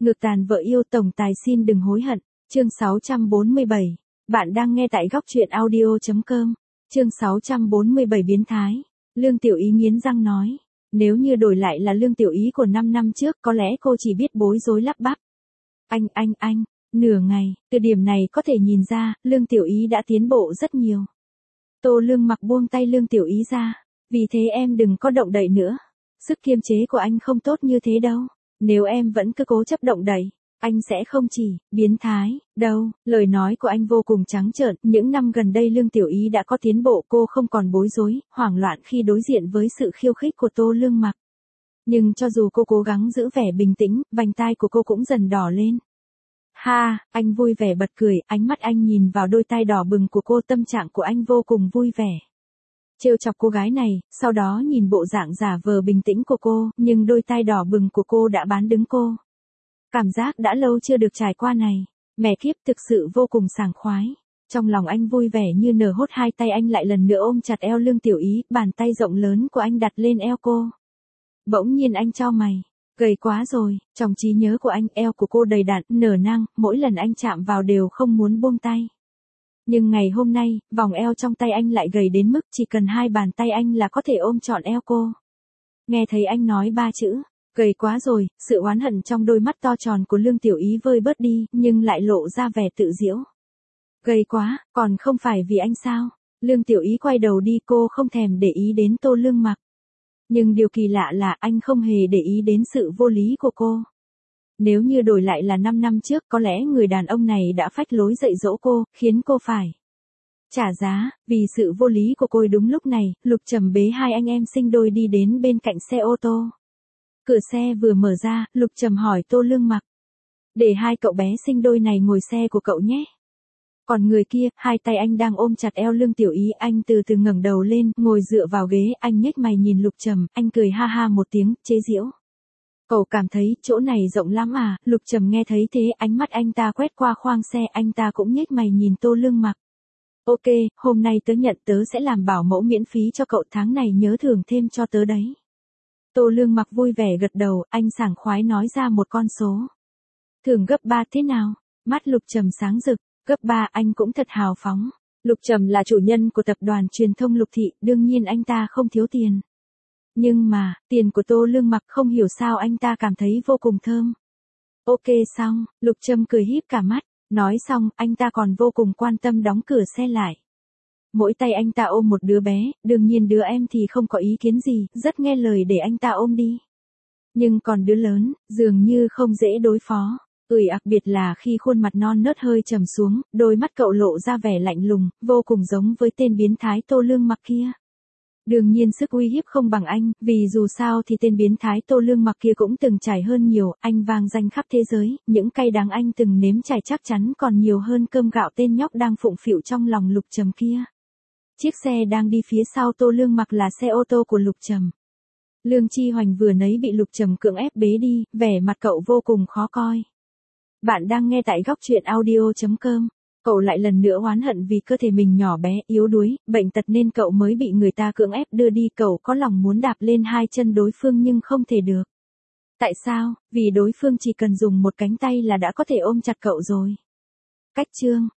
Ngược tàn vợ yêu tổng tài xin đừng hối hận. Chương 647. Bạn đang nghe tại góc truyện audio.com. Chương 647 biến thái. Lương Tiểu Ý nghiến răng nói. Nếu như đổi lại là Lương Tiểu Ý của 5 năm trước có lẽ cô chỉ biết bối rối lắp bắp. Anh. Nửa ngày, từ điểm này có thể nhìn ra, Lương Tiểu Ý đã tiến bộ rất nhiều. Tô Lương Mặc buông tay Lương Tiểu Ý ra. Vì thế em đừng có động đậy nữa. Sức kiềm chế của anh không tốt như thế đâu. Nếu em vẫn cứ cố chấp động đậy, anh sẽ không chỉ biến thái đâu. Lời nói của anh vô cùng trắng trợn. Những năm gần đây Lương Tiểu Ý đã có tiến bộ, cô không còn bối rối, hoảng loạn khi đối diện với sự khiêu khích của Tô Lương Mặc. Nhưng cho dù cô cố gắng giữ vẻ bình tĩnh, vành tai của cô cũng dần đỏ lên. Ha, anh vui vẻ bật cười, ánh mắt anh nhìn vào đôi tai đỏ bừng của cô, tâm trạng của anh vô cùng vui vẻ. Trêu chọc cô gái này, sau đó nhìn bộ dạng giả vờ bình tĩnh của cô, nhưng đôi tai đỏ bừng của cô đã bán đứng cô. Cảm giác đã lâu chưa được trải qua này, mẹ kiếp thực sự vô cùng sảng khoái. Trong lòng anh vui vẻ như nở hốt, hai tay anh lại lần nữa ôm chặt eo Lương Tiểu Ý, bàn tay rộng lớn của anh đặt lên eo cô. Bỗng nhiên anh chau mày, gầy quá rồi, trong trí nhớ của anh eo của cô đầy đặn, nở nang, mỗi lần anh chạm vào đều không muốn buông tay. Nhưng ngày hôm nay, vòng eo trong tay anh lại gầy đến mức chỉ cần hai bàn tay anh là có thể ôm trọn eo cô. Nghe thấy anh nói ba chữ, gầy quá rồi, sự oán hận trong đôi mắt to tròn của Lương Tiểu Ý vơi bớt đi, nhưng lại lộ ra vẻ tự giễu. Gầy quá, còn không phải vì anh sao? Lương Tiểu Ý quay đầu đi, cô không thèm để ý đến Tô Lương Mặc. Nhưng điều kỳ lạ là anh không hề để ý đến sự vô lý của cô. Nếu như đổi lại là 5 năm trước, có lẽ người đàn ông này đã phách lối dạy dỗ cô, khiến cô phải trả giá, vì sự vô lý của cô. Đúng lúc này, Lục Trầm bế hai anh em sinh đôi đi đến bên cạnh xe ô tô. Cửa xe vừa mở ra, Lục Trầm hỏi Tô Lương Mặc. Để hai cậu bé sinh đôi này ngồi xe của cậu nhé. Còn người kia, hai tay anh đang ôm chặt eo Lương Tiểu Ý, anh từ từ ngẩng đầu lên, ngồi dựa vào ghế, anh nhếch mày nhìn Lục Trầm, anh cười ha ha một tiếng, chế giễu. Cậu cảm thấy chỗ này rộng lắm à? Lục Trầm nghe thấy thế, ánh mắt anh ta quét qua khoang xe, anh ta cũng nhếch mày nhìn Tô Lương Mặc. Ok, hôm nay tớ nhận, tớ sẽ làm bảo mẫu miễn phí cho cậu, tháng này nhớ thưởng thêm cho tớ đấy. Tô Lương Mặc vui vẻ gật đầu, anh sảng khoái nói ra một con số. Thưởng gấp 3 thế nào? Mắt Lục Trầm sáng rực, gấp 3, anh cũng thật hào phóng. Lục Trầm là chủ nhân của tập đoàn truyền thông Lục Thị, đương nhiên anh ta không thiếu tiền. Nhưng mà, tiền của Tô Lương Mặc không hiểu sao anh ta cảm thấy vô cùng thơm. Ok xong, Lục Trầm cười híp cả mắt, nói xong, anh ta còn vô cùng quan tâm đóng cửa xe lại. Mỗi tay anh ta ôm một đứa bé, đương nhiên đứa em thì không có ý kiến gì, rất nghe lời để anh ta ôm đi. Nhưng còn đứa lớn, dường như không dễ đối phó. Đặc biệt là khi khuôn mặt non nớt hơi trầm xuống, đôi mắt cậu lộ ra vẻ lạnh lùng, vô cùng giống với tên biến thái Tô Lương Mặc kia. Đương nhiên sức uy hiếp không bằng anh, vì dù sao thì tên biến thái Tô Lương Mặc kia cũng từng trải hơn nhiều, anh vang danh khắp thế giới, những cay đắng anh từng nếm trải chắc chắn còn nhiều hơn cơm gạo tên nhóc đang phụng phịu trong lòng Lục Trầm kia. Chiếc xe đang đi phía sau Tô Lương Mặc là xe ô tô của Lục Trầm. Lương Chi Hoành vừa nấy bị Lục Trầm cưỡng ép bế đi, vẻ mặt cậu vô cùng khó coi. Bạn đang nghe tại góc truyện audio.com. Cậu lại lần nữa oán hận vì cơ thể mình nhỏ bé, yếu đuối, bệnh tật nên cậu mới bị người ta cưỡng ép đưa đi. Cậu có lòng muốn đạp lên hai chân đối phương nhưng không thể được. Tại sao? Vì đối phương chỉ cần dùng một cánh tay là đã có thể ôm chặt cậu rồi. Cách chương